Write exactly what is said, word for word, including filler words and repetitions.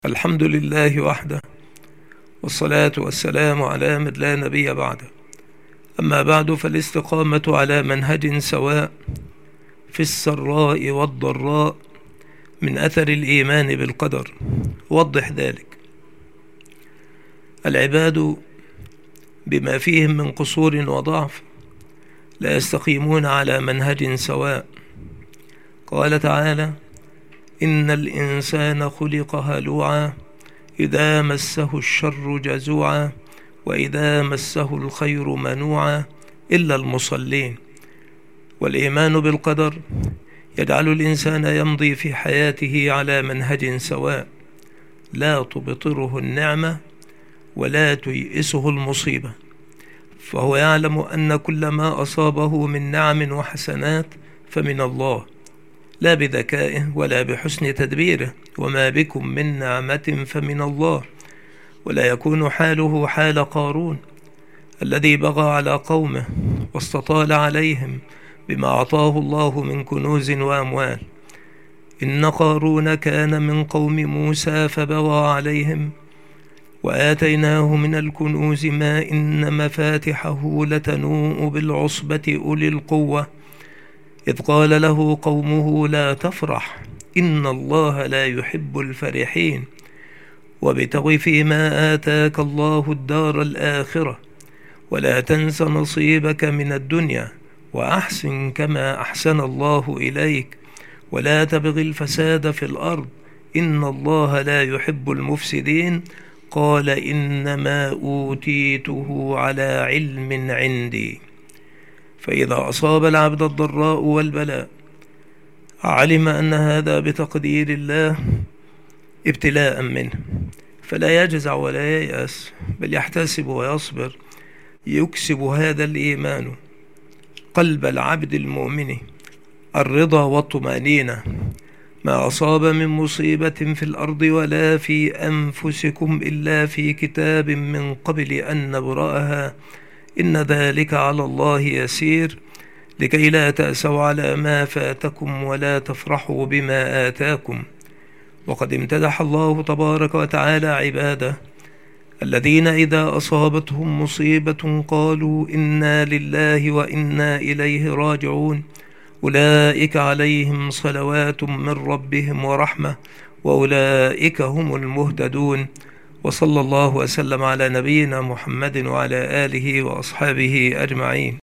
الحمد لله وحده، والصلاة والسلام على من لا نبي بعده. أما بعد، فالاستقامة على منهج سواء في السراء والضراء من أثر الإيمان بالقدر. وضح ذلك. العباد بما فيهم من قصور وضعف لا يستقيمون على منهج سواء. قال تعالى: إن الإنسان خلق هلوعا إذا مسه الشر جزوعا وإذا مسه الخير منوعا إلا المصلين. والإيمان بالقدر يجعل الإنسان يمضي في حياته على منهج سواء، لا تبطره النعمة ولا تيئسه المصيبة، فهو يعلم أن كل ما أصابه من نعم وحسنات فمن الله، لا بذكائه ولا بحسن تدبيره. وما بكم من نعمة فمن الله. ولا يكون حاله حال قارون الذي بغى على قومه واستطال عليهم بما أعطاه الله من كنوز وأموال. إن قارون كان من قوم موسى فبغى عليهم وآتيناه من الكنوز ما إن مفاتحه لتنوء بالعصبة أولي القوة إذ قال له قومه لا تفرح إن الله لا يحب الفرحين وابتغ فيما آتاك الله الدار الآخرة ولا تنس نصيبك من الدنيا وأحسن كما أحسن الله إليك ولا تبغ الفساد في الأرض إن الله لا يحب المفسدين. قال إنما أوتيته على علم عندي. فإذا أصاب العبد الضراء والبلاء علم أن هذا بتقدير الله ابتلاء منه، فلا يجزع ولا ييأس، بل يحتسب ويصبر. يكسب هذا الإيمان قلب العبد المؤمن الرضا والطمأنينة. ما أصاب من مصيبة في الأرض ولا في أنفسكم إلا في كتاب من قبل أن نبرأها إن ذلك على الله يسير لكي لا تأسوا على ما فاتكم ولا تفرحوا بما آتاكم. وقد امتدح الله تبارك وتعالى عباده الذين إذا أصابتهم مصيبة قالوا إنا لله وإنا إليه راجعون أولئك عليهم صلوات من ربهم ورحمة وأولئك هم المهتدون. وصلى الله وسلم على نبينا محمد وعلى آله وأصحابه أجمعين.